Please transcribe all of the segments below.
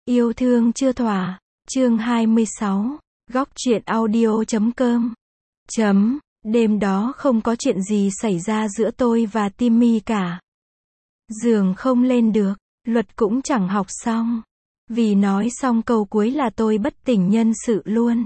Yêu thương chưa thỏa, chương 26, góc truyện audio.com. Đêm đó không có chuyện gì xảy ra giữa tôi và Timmy cả. Giường không lên được, luật cũng chẳng học xong. Vì nói xong câu cuối là tôi bất tỉnh nhân sự luôn.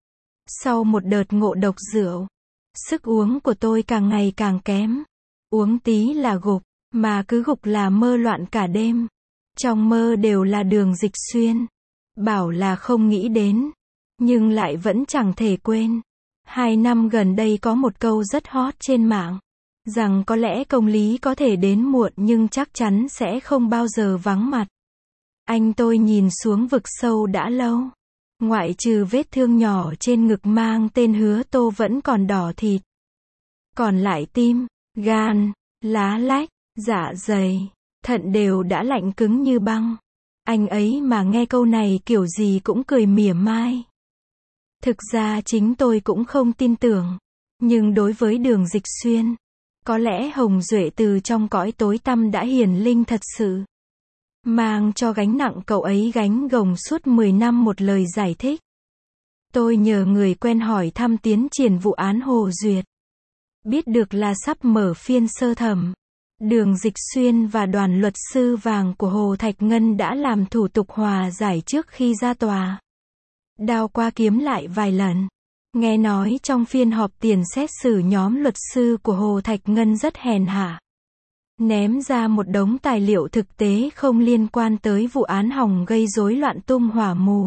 Sau một đợt ngộ độc rượu, sức uống của tôi càng ngày càng kém. Uống tí là gục, mà cứ gục là mơ loạn cả đêm. Trong mơ đều là Đường Dịch Xuyên. Bảo là không nghĩ đến, nhưng lại vẫn chẳng thể quên. 2 năm gần đây có một câu rất hot trên mạng, rằng có lẽ công lý có thể đến muộn nhưng chắc chắn sẽ không bao giờ vắng mặt. Anh tôi nhìn xuống vực sâu đã lâu. Ngoại trừ vết thương nhỏ trên ngực mang tên Hứa Tô vẫn còn đỏ thịt. Còn lại tim, gan, lá lách, dạ dày, thận đều đã lạnh cứng như băng. Anh ấy mà nghe câu này kiểu gì cũng cười mỉa mai. Thực ra chính tôi cũng không tin tưởng. Nhưng đối với Đường Dịch Xuyên, có lẽ Hồng Duệ từ trong cõi tối tăm đã hiển linh thật sự. Mang cho gánh nặng cậu ấy gánh gồng suốt 10 năm một lời giải thích. Tôi nhờ người quen hỏi thăm tiến triển vụ án Hồ Duyệt. Biết được là sắp mở phiên sơ thẩm. Đường Dịch Xuyên và đoàn luật sư vàng của Hồ Thạch Ngân đã làm thủ tục hòa giải trước khi ra tòa. Đao qua kiếm lại vài lần. Nghe nói trong phiên họp tiền xét xử nhóm luật sư của Hồ Thạch Ngân rất hèn hạ. Ném ra một đống tài liệu thực tế không liên quan tới vụ án hỏng gây rối loạn tung hỏa mù.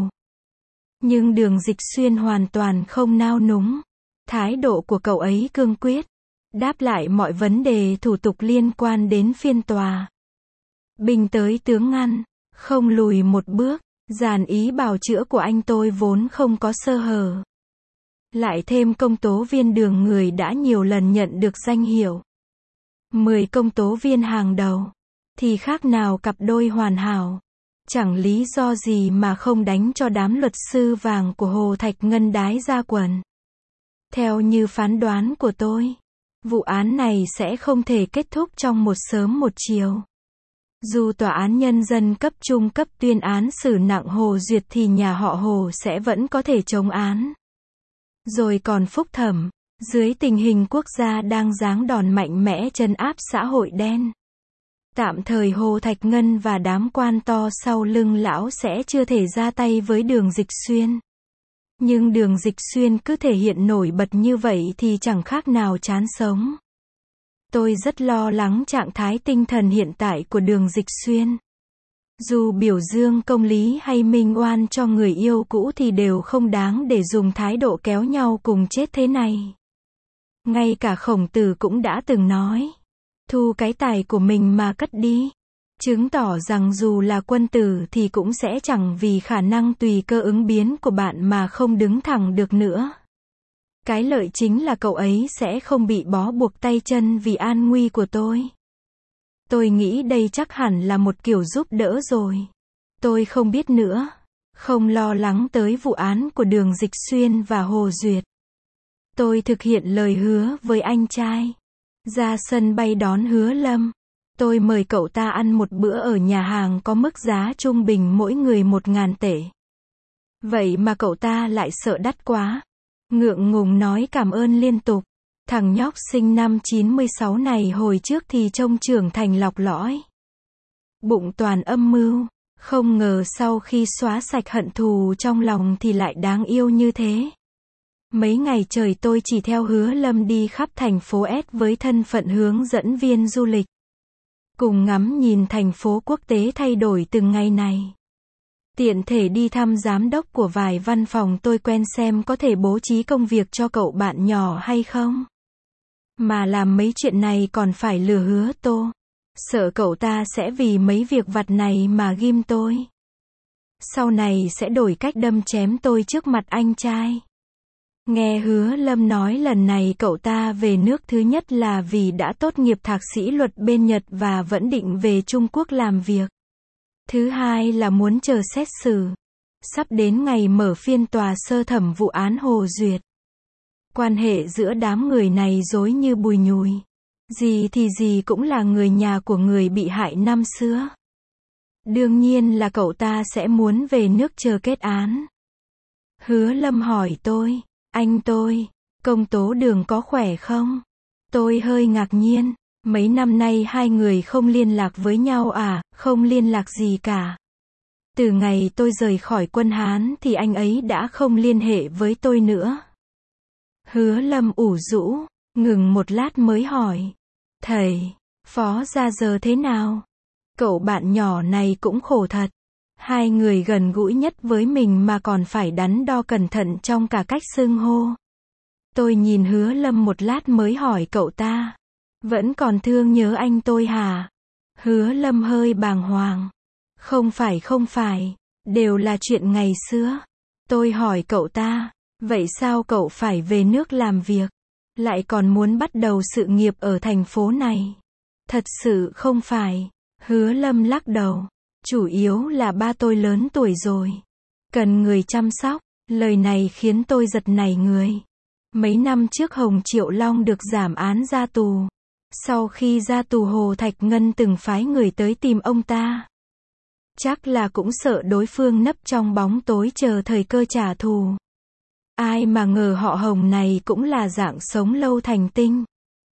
Nhưng Đường Dịch Xuyên hoàn toàn không nao núng. Thái độ của cậu ấy cương quyết. Đáp lại mọi vấn đề thủ tục liên quan đến phiên tòa. Binh tới tướng ngăn, không lùi một bước. Dàn ý bào chữa của anh tôi vốn không có sơ hở. Lại thêm công tố viên Đường người đã nhiều lần nhận được danh hiệu 10 công tố viên hàng đầu, thì khác nào cặp đôi hoàn hảo. Chẳng lý do gì mà không đánh cho đám luật sư vàng của Hồ Thạch Ngân đái ra quần. Theo như phán đoán của tôi, vụ án này sẽ không thể kết thúc trong một sớm một chiều. Dù tòa án nhân dân cấp trung cấp tuyên án xử nặng Hồ Duyệt thì nhà họ Hồ sẽ vẫn có thể chống án. Rồi còn phúc thẩm, dưới tình hình quốc gia đang giáng đòn mạnh mẽ trấn áp xã hội đen. Tạm thời Hồ Thạch Ngân và đám quan to sau lưng lão sẽ chưa thể ra tay với Đường Dịch Xuyên. Nhưng Đường Dịch Xuyên cứ thể hiện nổi bật như vậy thì chẳng khác nào chán sống. Tôi rất lo lắng trạng thái tinh thần hiện tại của Đường Dịch Xuyên. Dù biểu dương công lý hay minh oan cho người yêu cũ thì đều không đáng để dùng thái độ kéo nhau cùng chết thế này. Ngay cả Khổng Tử cũng đã từng nói, thu cái tài của mình mà cất đi. Chứng tỏ rằng dù là quân tử thì cũng sẽ chẳng vì khả năng tùy cơ ứng biến của bạn mà không đứng thẳng được nữa. Cái lợi chính là cậu ấy sẽ không bị bó buộc tay chân vì an nguy của tôi. Tôi nghĩ đây chắc hẳn là một kiểu giúp đỡ rồi. Tôi không biết nữa. Không lo lắng tới vụ án của Đường Dịch Xuyên và Hồ Duyệt. Tôi thực hiện lời hứa với anh trai. Ra sân bay đón Hứa Lâm. Tôi mời cậu ta ăn một bữa ở nhà hàng có mức giá trung bình mỗi người 1.000 tệ. Vậy mà cậu ta lại sợ đắt quá. Ngượng ngùng nói cảm ơn liên tục. Thằng nhóc sinh năm 96 này hồi trước thì trông trưởng thành lọc lõi. Bụng toàn âm mưu. Không ngờ sau khi xóa sạch hận thù trong lòng thì lại đáng yêu như thế. Mấy ngày trời tôi chỉ theo Hứa Lâm đi khắp thành phố S với thân phận hướng dẫn viên du lịch. Cùng ngắm nhìn thành phố quốc tế thay đổi từng ngày này. Tiện thể đi thăm giám đốc của vài văn phòng tôi quen xem có thể bố trí công việc cho cậu bạn nhỏ hay không. Mà làm mấy chuyện này còn phải lừa Hứa Tô. Sợ cậu ta sẽ vì mấy việc vặt này mà ghim tôi. Sau này sẽ đổi cách đâm chém tôi trước mặt anh trai. Nghe Hứa Lâm nói lần này cậu ta về nước thứ nhất là vì đã tốt nghiệp thạc sĩ luật bên Nhật và vẫn định về Trung Quốc làm việc. Thứ hai là muốn chờ xét xử. Sắp đến ngày mở phiên tòa sơ thẩm vụ án Hồ Duyệt. Quan hệ giữa đám người này rối như bùi nhùi. Gì thì gì cũng là người nhà của người bị hại năm xưa. Đương nhiên là cậu ta sẽ muốn về nước chờ kết án. Hứa Lâm hỏi tôi, anh tôi, công tố Đường có khỏe không? Tôi hơi ngạc nhiên, mấy năm nay hai người không liên lạc với nhau à? Không liên lạc gì cả. Từ ngày tôi rời khỏi quân Hán thì anh ấy đã không liên hệ với tôi nữa. Hứa Lâm ủ rũ, ngừng một lát mới hỏi, thầy, Phó Gia giờ thế nào? Cậu bạn nhỏ này cũng khổ thật. Hai người gần gũi nhất với mình mà còn phải đắn đo cẩn thận trong cả cách xưng hô. Tôi nhìn Hứa Lâm một lát mới hỏi cậu ta, vẫn còn thương nhớ anh tôi hả? Hứa Lâm hơi bàng hoàng. Không phải, đều là chuyện ngày xưa. Tôi hỏi cậu ta, vậy sao cậu phải về nước làm việc, lại còn muốn bắt đầu sự nghiệp ở thành phố này? Thật sự không phải. Hứa Lâm lắc đầu. Chủ yếu là ba tôi lớn tuổi rồi, cần người chăm sóc. Lời này khiến tôi giật nảy người. Mấy năm trước Hồng Triệu Long được giảm án ra tù. Sau khi ra tù Hồ Thạch Ngân từng phái người tới tìm ông ta. Chắc là cũng sợ đối phương nấp trong bóng tối chờ thời cơ trả thù. Ai mà ngờ họ Hồng này cũng là dạng sống lâu thành tinh.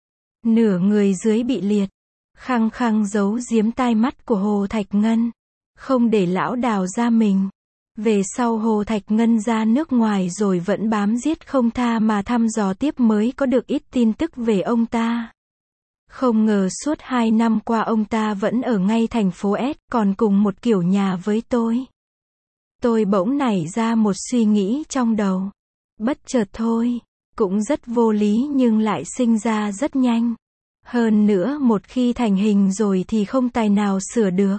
Nửa người dưới bị liệt, khăng khăng giấu giếm tai mắt của Hồ Thạch Ngân, không để lão đào ra mình. Về sau Hồ Thạch Ngân ra nước ngoài rồi vẫn bám giết không tha mà thăm dò tiếp mới có được ít tin tức về ông ta. Không ngờ suốt 2 năm qua ông ta vẫn ở ngay thành phố S, còn cùng một kiểu nhà với tôi. Tôi bỗng nảy ra một suy nghĩ trong đầu. Bất chợt thôi, cũng rất vô lý nhưng lại sinh ra rất nhanh. Hơn nữa một khi thành hình rồi thì không tài nào sửa được.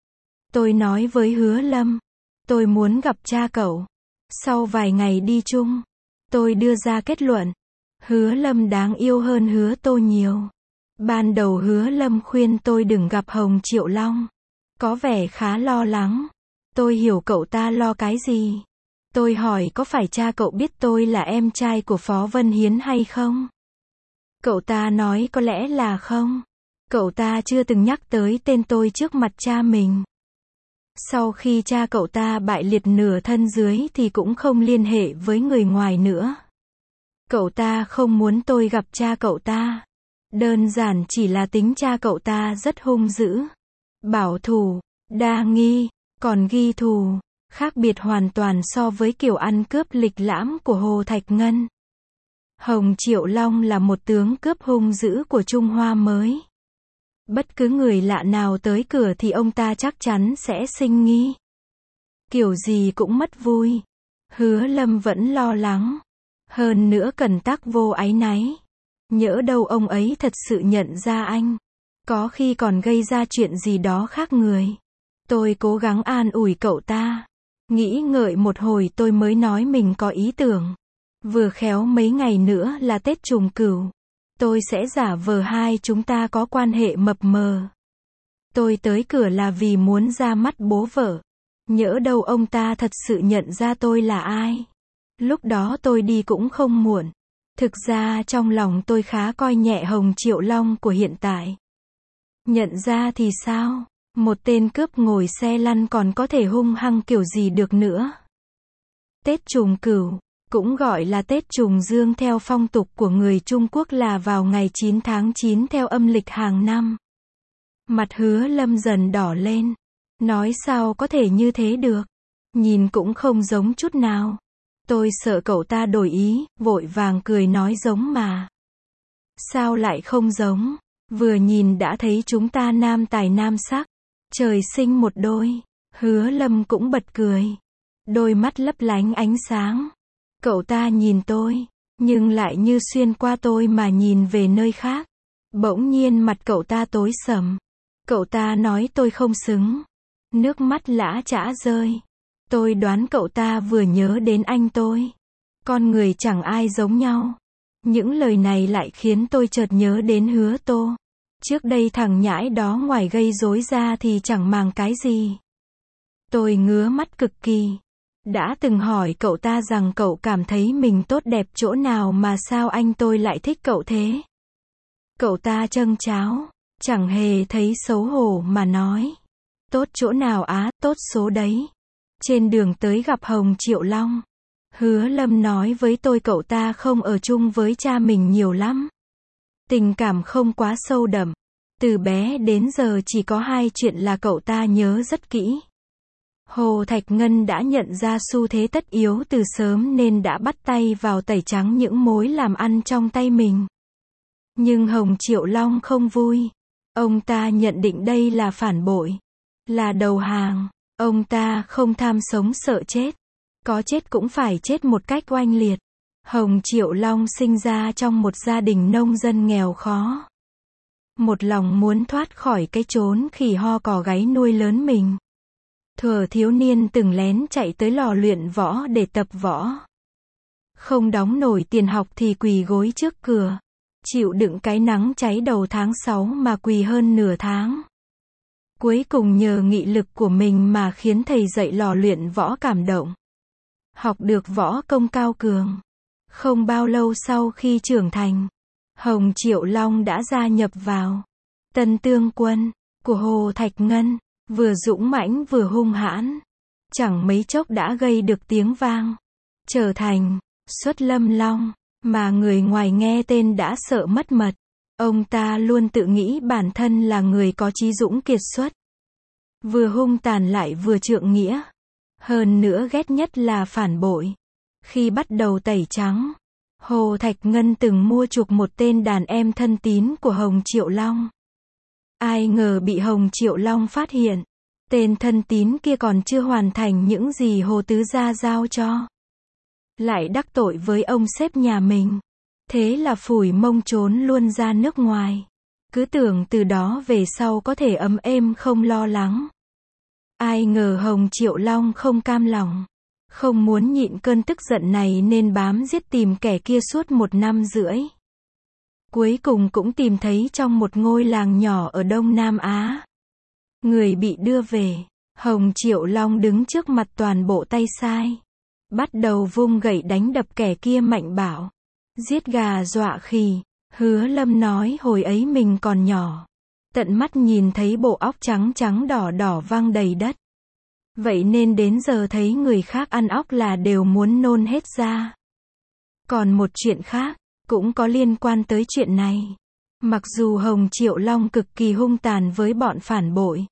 Tôi nói với Hứa Lâm, tôi muốn gặp cha cậu. Sau vài ngày đi chung, tôi đưa ra kết luận, Hứa Lâm đáng yêu hơn Hứa Tô nhiều. Ban đầu Hứa Lâm khuyên tôi đừng gặp Hồng Triệu Long, có vẻ khá lo lắng. Tôi hiểu cậu ta lo cái gì. Tôi hỏi có phải cha cậu biết tôi là em trai của Phó Vân Hiến hay không? Cậu ta nói có lẽ là không. Cậu ta chưa từng nhắc tới tên tôi trước mặt cha mình. Sau khi cha cậu ta bại liệt nửa thân dưới thì cũng không liên hệ với người ngoài nữa. Cậu ta không muốn tôi gặp cha cậu ta. Đơn giản chỉ là tính cha cậu ta rất hung dữ, bảo thủ, đa nghi, còn ghi thù, khác biệt hoàn toàn so với kiểu ăn cướp lịch lãm của Hồ Thạch Ngân. Hồng Triệu Long là một tướng cướp hung dữ của Trung Hoa mới. Bất cứ người lạ nào tới cửa thì ông ta chắc chắn sẽ sinh nghi. Kiểu gì cũng mất vui. Hứa Lâm vẫn lo lắng. Hơn nữa Cẩn Tắc vô áy náy. Nhỡ đâu ông ấy thật sự nhận ra anh. Có khi còn gây ra chuyện gì đó khác người. Tôi cố gắng an ủi cậu ta. Nghĩ ngợi một hồi tôi mới nói mình có ý tưởng. Vừa khéo mấy ngày nữa là Tết Trùng Cửu. Tôi sẽ giả vờ hai chúng ta có quan hệ mập mờ. Tôi tới cửa là vì muốn ra mắt bố vợ. Nhỡ đâu ông ta thật sự nhận ra tôi là ai. Lúc đó tôi đi cũng không muộn. Thực ra trong lòng tôi khá coi nhẹ Hồng Triệu Long của hiện tại. Nhận ra thì sao? Một tên cướp ngồi xe lăn còn có thể hung hăng kiểu gì được nữa. Tết Trùng Cửu, cũng gọi là Tết Trùng Dương theo phong tục của người Trung Quốc là vào ngày 9 tháng 9 theo âm lịch hàng năm. Mặt Hứa Lâm dần đỏ lên. Nói sao có thể như thế được? Nhìn cũng không giống chút nào. Tôi sợ cậu ta đổi ý, vội vàng cười nói giống mà. Sao lại không giống? Vừa nhìn đã thấy chúng ta nam tài nam sắc. Trời sinh một đôi. Hứa Lâm cũng bật cười. Đôi mắt lấp lánh ánh sáng. Cậu ta nhìn tôi, nhưng lại như xuyên qua tôi mà nhìn về nơi khác. Bỗng nhiên mặt cậu ta tối sầm. Cậu ta nói tôi không xứng. Nước mắt lã chã rơi. Tôi đoán cậu ta vừa nhớ đến anh tôi. Con người chẳng ai giống nhau. Những lời này lại khiến tôi chợt nhớ đến Hứa Tô. Trước đây thằng nhãi đó ngoài gây rối ra thì chẳng màng cái gì. Tôi ngứa mắt cực kỳ. Đã từng hỏi cậu ta rằng cậu cảm thấy mình tốt đẹp chỗ nào mà sao anh tôi lại thích cậu thế. Cậu ta châng cháo, chẳng hề thấy xấu hổ mà nói. Tốt chỗ nào á, tốt số đấy. Trên đường tới gặp Hồng Triệu Long, Hứa Lâm nói với tôi cậu ta không ở chung với cha mình nhiều lắm. Tình cảm không quá sâu đậm. Từ bé đến giờ chỉ có hai chuyện là cậu ta nhớ rất kỹ. Hồ Thạch Ngân đã nhận ra xu thế tất yếu từ sớm nên đã bắt tay vào tẩy trắng những mối làm ăn trong tay mình. Nhưng Hồng Triệu Long không vui. Ông ta nhận định đây là phản bội, là đầu hàng. Ông ta không tham sống sợ chết. Có chết cũng phải chết một cách oanh liệt. Hồng Triệu Long sinh ra trong một gia đình nông dân nghèo khó. Một lòng muốn thoát khỏi cái chốn khỉ ho cò gáy nuôi lớn mình. Thuở thiếu niên từng lén chạy tới lò luyện võ để tập võ. Không đóng nổi tiền học thì quỳ gối trước cửa. Chịu đựng cái nắng cháy đầu tháng 6 mà quỳ hơn nửa tháng. Cuối cùng nhờ nghị lực của mình mà khiến thầy dạy lò luyện võ cảm động. Học được võ công cao cường. Không bao lâu sau khi trưởng thành, Hồng Triệu Long đã gia nhập vào Tân Tương Quân của Hồ Thạch Ngân, vừa dũng mãnh vừa hung hãn. Chẳng mấy chốc đã gây được tiếng vang, trở thành Xuất Lâm Long, mà người ngoài nghe tên đã sợ mất mật. Ông ta luôn tự nghĩ bản thân là người có chí dũng kiệt xuất, vừa hung tàn lại vừa trượng nghĩa. Hơn nữa ghét nhất là phản bội. Khi bắt đầu tẩy trắng, Hồ Thạch Ngân từng mua chuộc một tên đàn em thân tín của Hồng Triệu Long. Ai ngờ bị Hồng Triệu Long phát hiện. Tên thân tín kia còn chưa hoàn thành những gì Hồ Tứ Gia giao cho. Lại đắc tội với ông sếp nhà mình. Thế là phủi mông trốn luôn ra nước ngoài. Cứ tưởng từ đó về sau có thể ấm êm không lo lắng. Ai ngờ Hồng Triệu Long không cam lòng. Không muốn nhịn cơn tức giận này nên bám giết tìm kẻ kia suốt 1 năm rưỡi. Cuối cùng cũng tìm thấy trong một ngôi làng nhỏ ở Đông Nam Á. Người bị đưa về, Hồng Triệu Long đứng trước mặt toàn bộ tay sai. Bắt đầu vung gậy đánh đập kẻ kia mạnh bạo. Giết gà dọa khỉ. Hứa Lâm nói hồi ấy mình còn nhỏ. Tận mắt nhìn thấy bộ óc trắng trắng đỏ đỏ văng đầy đất. Vậy nên đến giờ thấy người khác ăn óc là đều muốn nôn hết ra. Còn một chuyện khác, cũng có liên quan tới chuyện này. Mặc dù Hồng Triệu Long cực kỳ hung tàn với bọn phản bội,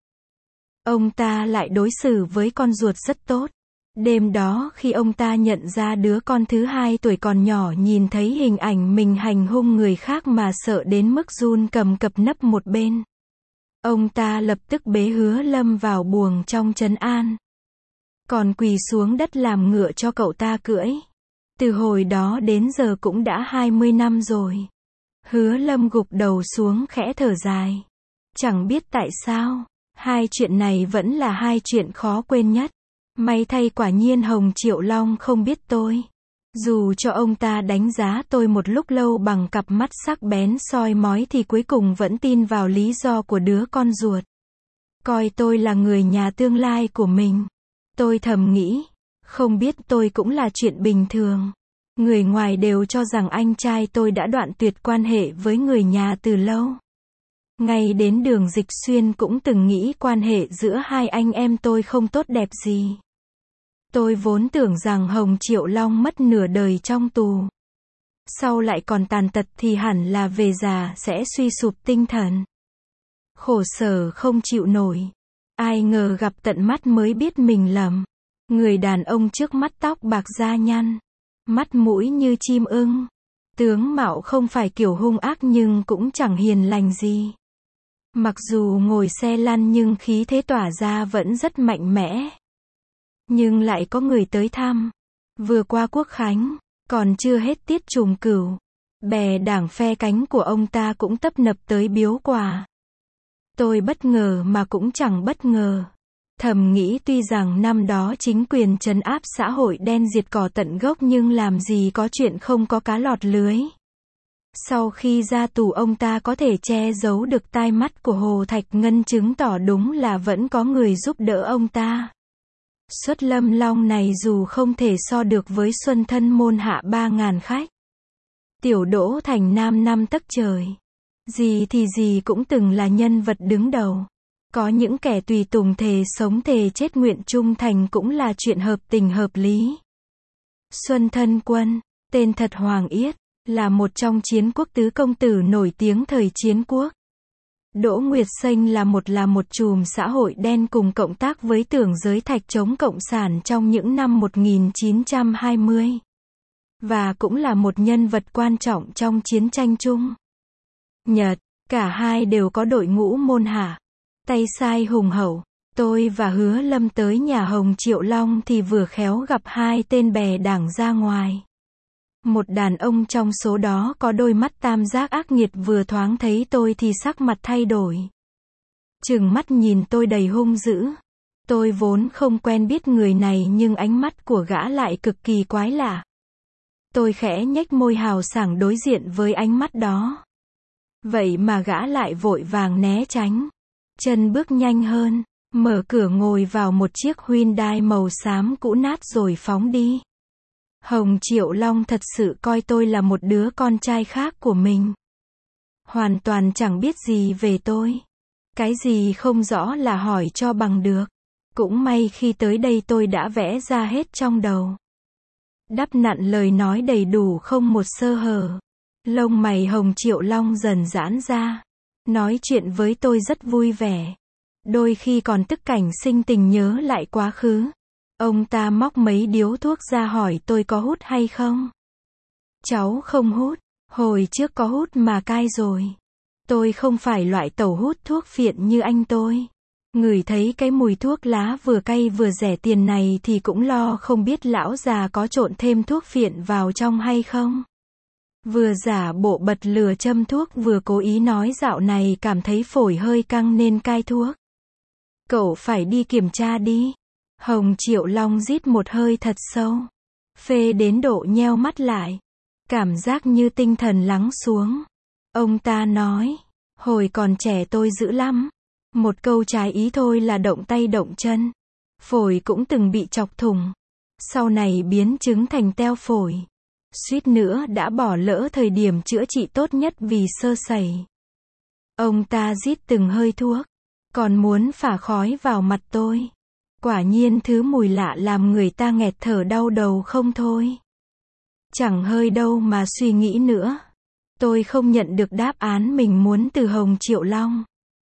ông ta lại đối xử với con ruột rất tốt. Đêm đó khi ông ta nhận ra đứa con thứ 2 tuổi còn nhỏ nhìn thấy hình ảnh mình hành hung người khác mà sợ đến mức run cầm cập nấp một bên. Ông ta lập tức bế Hứa Lâm vào buồng trong trấn an. Còn quỳ xuống đất làm ngựa cho cậu ta cưỡi. Từ hồi đó đến giờ cũng đã 20 năm rồi. Hứa Lâm gục đầu xuống khẽ thở dài. Chẳng biết tại sao, hai chuyện này vẫn là hai chuyện khó quên nhất. May thay quả nhiên Hồng Triệu Long không biết tôi. Dù cho ông ta đánh giá tôi một lúc lâu bằng cặp mắt sắc bén soi mói thì cuối cùng vẫn tin vào lý do của đứa con ruột. Coi tôi là người nhà tương lai của mình. Tôi thầm nghĩ, không biết tôi cũng là chuyện bình thường. Người ngoài đều cho rằng anh trai tôi đã đoạn tuyệt quan hệ với người nhà từ lâu. Ngay đến Đường Dịch Xuyên cũng từng nghĩ quan hệ giữa hai anh em tôi không tốt đẹp gì. Tôi vốn tưởng rằng Hồng Triệu Long mất nửa đời trong tù. Sau lại còn tàn tật thì hẳn là về già sẽ suy sụp tinh thần. Khổ sở không chịu nổi. Ai ngờ gặp tận mắt mới biết mình lầm. Người đàn ông trước mắt tóc bạc da nhăn. Mắt mũi như chim ưng. Tướng mạo không phải kiểu hung ác nhưng cũng chẳng hiền lành gì. Mặc dù ngồi xe lăn nhưng khí thế tỏa ra vẫn rất mạnh mẽ. Nhưng lại có người tới thăm. Vừa qua Quốc Khánh, còn chưa hết tiết trùng cửu. Bè đảng phe cánh của ông ta cũng tấp nập tới biếu quà. Tôi bất ngờ mà cũng chẳng bất ngờ. Thầm nghĩ tuy rằng năm đó chính quyền trấn áp xã hội đen diệt cỏ tận gốc nhưng làm gì có chuyện không có cá lọt lưới. Sau khi ra tù ông ta có thể che giấu được tai mắt của Hồ Thạch Ngân chứng tỏ đúng là vẫn có người giúp đỡ ông ta. Xuất Lâm Long này dù không thể so được với Xuân Thân môn hạ 3.000 khách. Tiểu Đỗ Thành Nam 5 tấc trời. Gì thì gì cũng từng là nhân vật đứng đầu. Có những kẻ tùy tùng thề sống thề chết nguyện trung thành cũng là chuyện hợp tình hợp lý. Xuân Thân Quân, tên thật Hoàng Yết, là một trong chiến quốc tứ công tử nổi tiếng thời chiến quốc. Đỗ Nguyệt Xanh là một chùm xã hội đen cùng cộng tác với Tưởng Giới Thạch chống cộng sản trong những năm 1920. Và cũng là một nhân vật quan trọng trong chiến tranh Trung Nhật. Cả hai đều có đội ngũ môn hạ, tay sai hùng hậu. Tôi và Hứa Lâm tới nhà Hồng Triệu Long thì vừa khéo gặp hai tên bè đảng ra ngoài. Một đàn ông trong số đó có đôi mắt tam giác ác nghiệt vừa thoáng thấy tôi thì sắc mặt thay đổi. Trừng mắt nhìn tôi đầy hung dữ. Tôi vốn không quen biết người này nhưng ánh mắt của gã lại cực kỳ quái lạ. Tôi khẽ nhếch môi hào sảng đối diện với ánh mắt đó. Vậy mà gã lại vội vàng né tránh. Chân bước nhanh hơn, mở cửa ngồi vào một chiếc Hyundai màu xám cũ nát rồi phóng đi. Hồng Triệu Long thật sự coi tôi là một đứa con trai khác của mình. Hoàn toàn chẳng biết gì về tôi. Cái gì không rõ là hỏi cho bằng được. Cũng may khi tới đây tôi đã vẽ ra hết trong đầu. Đắp nặn lời nói đầy đủ không một sơ hở. Lông mày Hồng Triệu Long dần giãn ra. Nói chuyện với tôi rất vui vẻ. Đôi khi còn tức cảnh sinh tình nhớ lại quá khứ. Ông ta móc mấy điếu thuốc ra hỏi tôi có hút hay không. Cháu không hút, hồi trước có hút mà cai rồi. Tôi không phải loại tẩu hút thuốc phiện như anh tôi. Ngửi thấy cái mùi thuốc lá vừa cay vừa rẻ tiền này thì cũng lo không biết lão già có trộn thêm thuốc phiện vào trong hay không. Vừa giả bộ bật lửa châm thuốc vừa cố ý nói dạo này cảm thấy phổi hơi căng nên cai thuốc. Cậu phải đi kiểm tra đi. Hồng Triệu Long rít một hơi thật sâu. Phê đến độ nheo mắt lại. Cảm giác như tinh thần lắng xuống. Ông ta nói, hồi còn trẻ tôi dữ lắm. Một câu trái ý thôi là động tay động chân. Phổi cũng từng bị chọc thủng. Sau này biến chứng thành teo phổi. Suýt nữa đã bỏ lỡ thời điểm chữa trị tốt nhất vì sơ sẩy. Ông ta rít từng hơi thuốc. Còn muốn phả khói vào mặt tôi. Quả nhiên thứ mùi lạ làm người ta nghẹt thở đau đầu không thôi. Chẳng hơi đâu mà suy nghĩ nữa. Tôi không nhận được đáp án mình muốn từ Hồng Triệu Long.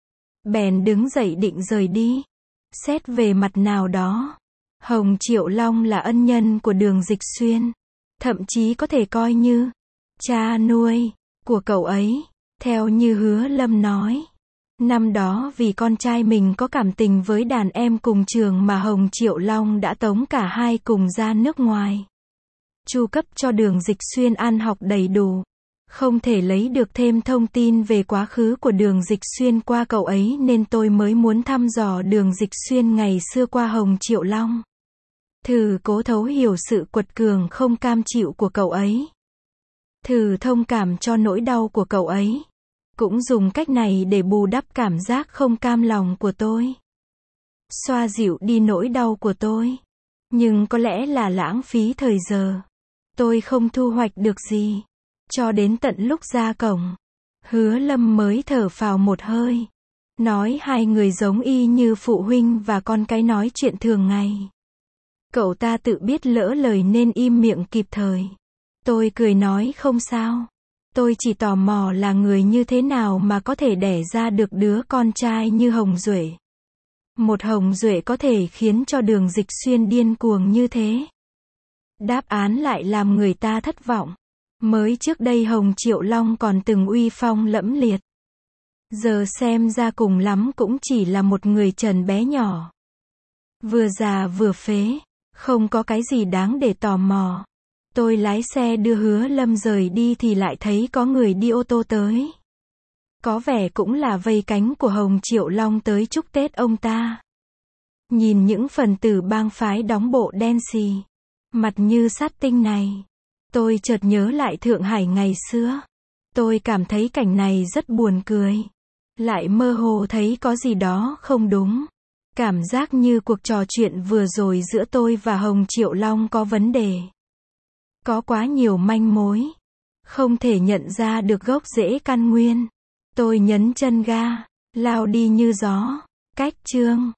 Bèn đứng dậy định rời đi. Xét về mặt nào đó, Hồng Triệu Long là ân nhân của Đường Dịch Xuyên. Thậm chí có thể coi như cha nuôi của cậu ấy. Theo như Hứa Lâm nói. Năm đó vì con trai mình có cảm tình với đàn em cùng trường mà Hồng Triệu Long đã tống cả hai cùng ra nước ngoài. Chu cấp cho Đường Dịch Xuyên ăn học đầy đủ. Không thể lấy được thêm thông tin về quá khứ của Đường Dịch Xuyên qua cậu ấy nên tôi mới muốn thăm dò Đường Dịch Xuyên ngày xưa qua Hồng Triệu Long. Thử cố thấu hiểu sự quật cường không cam chịu của cậu ấy. Thử thông cảm cho nỗi đau của cậu ấy. Cũng dùng cách này để bù đắp cảm giác không cam lòng của tôi. Xoa dịu đi nỗi đau của tôi. Nhưng có lẽ là lãng phí thời giờ. Tôi không thu hoạch được gì. Cho đến tận lúc ra cổng, Hứa Lâm mới thở phào một hơi. Nói hai người giống y như phụ huynh và con cái nói chuyện thường ngày. Cậu ta tự biết lỡ lời nên im miệng kịp thời. Tôi cười nói không sao. Tôi chỉ tò mò là người như thế nào mà có thể đẻ ra được đứa con trai như Hồng Duệ. Một Hồng Duệ có thể khiến cho Đường Dịch Xuyên điên cuồng như thế. Đáp án lại làm người ta thất vọng. Mới trước đây Hồng Triệu Long còn từng uy phong lẫm liệt. Giờ xem ra cùng lắm cũng chỉ là một người trần bé nhỏ. Vừa già vừa phế. Không có cái gì đáng để tò mò. Tôi lái xe đưa Hứa Lâm rời đi thì lại thấy có người đi ô tô tới. Có vẻ cũng là vây cánh của Hồng Triệu Long tới chúc Tết ông ta. Nhìn những phần tử bang phái đóng bộ đen xì, mặt như sát tinh này. Tôi chợt nhớ lại Thượng Hải ngày xưa. Tôi cảm thấy cảnh này rất buồn cười. Lại mơ hồ thấy có gì đó không đúng. Cảm giác như cuộc trò chuyện vừa rồi giữa tôi và Hồng Triệu Long có vấn đề. Có quá nhiều manh mối. Không thể nhận ra được gốc rễ căn nguyên. Tôi nhấn chân ga, lao đi như gió. Cách chương